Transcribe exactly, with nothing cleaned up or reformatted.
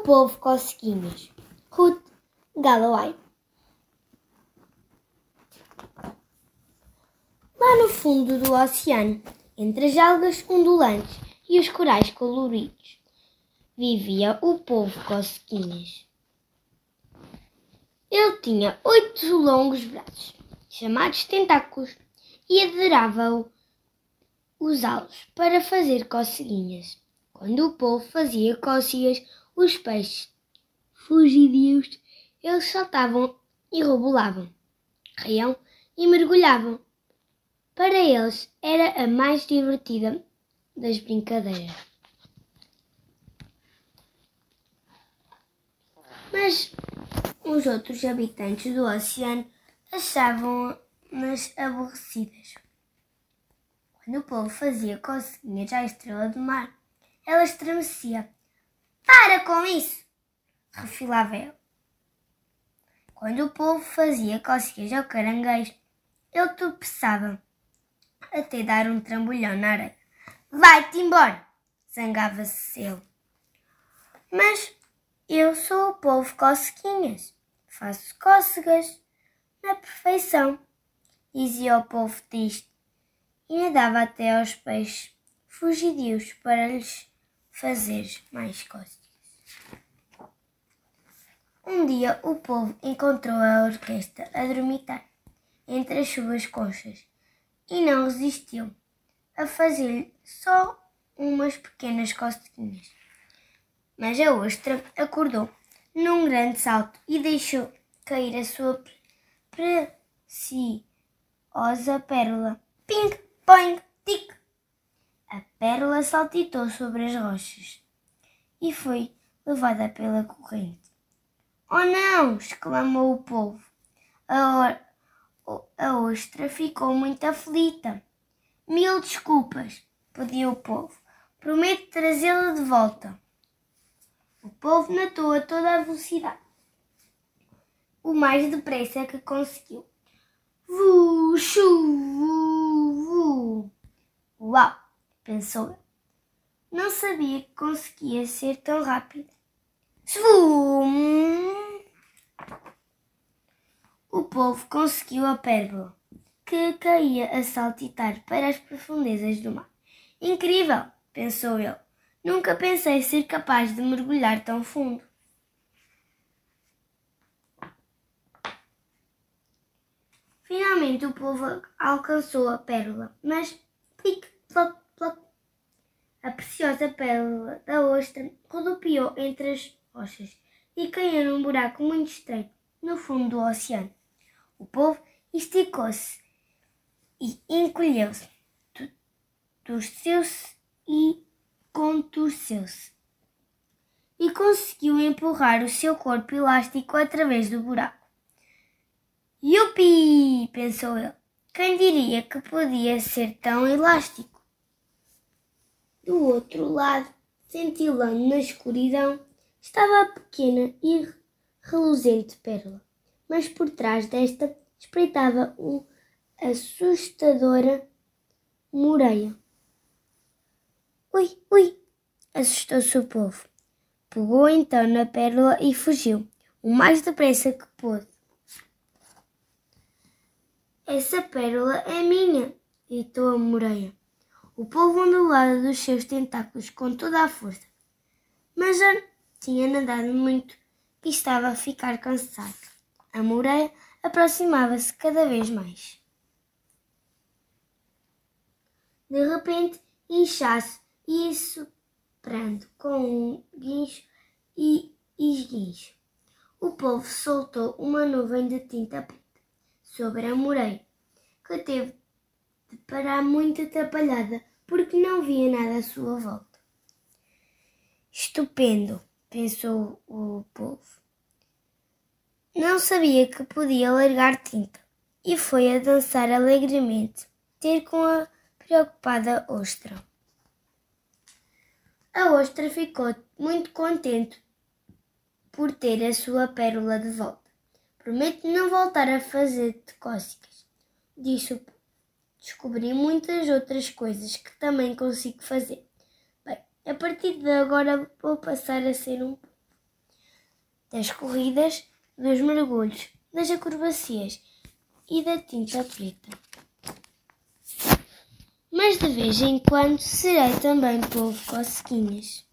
povo Cosquinhas. Ruth Galloway. Lá no fundo do oceano, entre as algas ondulantes e os corais coloridos, vivia o povo Cosquinhas. Ele tinha oito longos braços, chamados tentáculos, e adorava usá-los para fazer coceguinhas. Quando o povo fazia cócegas, os peixes fugidios, eles saltavam e rebolavam, riam e mergulhavam. Para eles era a mais divertida das brincadeiras. Mas os outros habitantes do oceano achavam-nas aborrecidas. Quando o povo fazia coceguinhas à estrela do mar, ela estremecia. Para com isso! Refilava ela. Quando o povo fazia cócegas ao caranguejo, ele tropeçava até dar um trambolhão na areia. Vai-te embora! Zangava-se ele. Mas eu sou o povo Cosquinhas. Faço cócegas na perfeição, dizia o povo triste, e nadava até aos peixes fugidios para lhes fazer mais cócegas. Um dia o povo encontrou a orquestra a dormitar entre as suas conchas e não resistiu a fazer-lhe só umas pequenas coceguinhas. Mas a ostra acordou num grande salto e deixou cair a sua preciosa pérola. Ping, poing, tic! A pérola saltitou sobre as rochas e foi levada pela corrente. Oh não! Exclamou o povo. A, a ostra ficou muito aflita. Mil desculpas, pediu o povo. Prometo trazê-la de volta. O povo nadou a toda a velocidade, o mais depressa que conseguiu. Vu, chu, vu, vu. Uau, pensou ele. Não sabia que conseguia ser tão rápido. Svum! O povo conseguiu a pérola, que caía a saltitar para as profundezas do mar. Incrível, pensou ele. Nunca pensei ser capaz de mergulhar tão fundo. Finalmente o povo alcançou a pérola, mas plic, ploc, ploc. A preciosa pérola da ostra rodopiou entre as rochas e caiu num buraco muito estreito no fundo do oceano. O povo esticou-se e encolheu-se, torceu-se e contorceu-se e conseguiu empurrar o seu corpo elástico através do buraco. Yupi! Pensou ele. Quem diria que podia ser tão elástico? Do outro lado, cintilando na escuridão, estava a pequena e reluzente pérola, mas por trás desta espreitava uma assustadora moreia. Ui, ui! Assustou-se o povo. Pegou então na pérola e fugiu, o mais depressa que pôde. Essa pérola é minha, gritou a moreia. O povo ondulava dos seus tentáculos com toda a força, mas já tinha nadado muito e estava a ficar cansado. A moreia aproximava-se cada vez mais. De repente, inchasse e soprando com um guincho e esguincho. O povo soltou uma nuvem de tinta preta sobre a moreia, que teve de parar muito atrapalhada porque não via nada à sua volta. Estupendo, pensou o povo. Não sabia que podia largar tinta e foi a dançar alegremente ter com a preocupada ostra. A ostra ficou muito contente por ter a sua pérola de volta. Prometo não voltar a fazer-te cócegas, disse o povo. Descobri muitas outras coisas que também consigo fazer. Bem, a partir de agora vou passar a ser um povo. das corridas, dos mergulhos, das acrobacias e da tinta preta. Mas de vez em quando serei também polvo cosquinhas.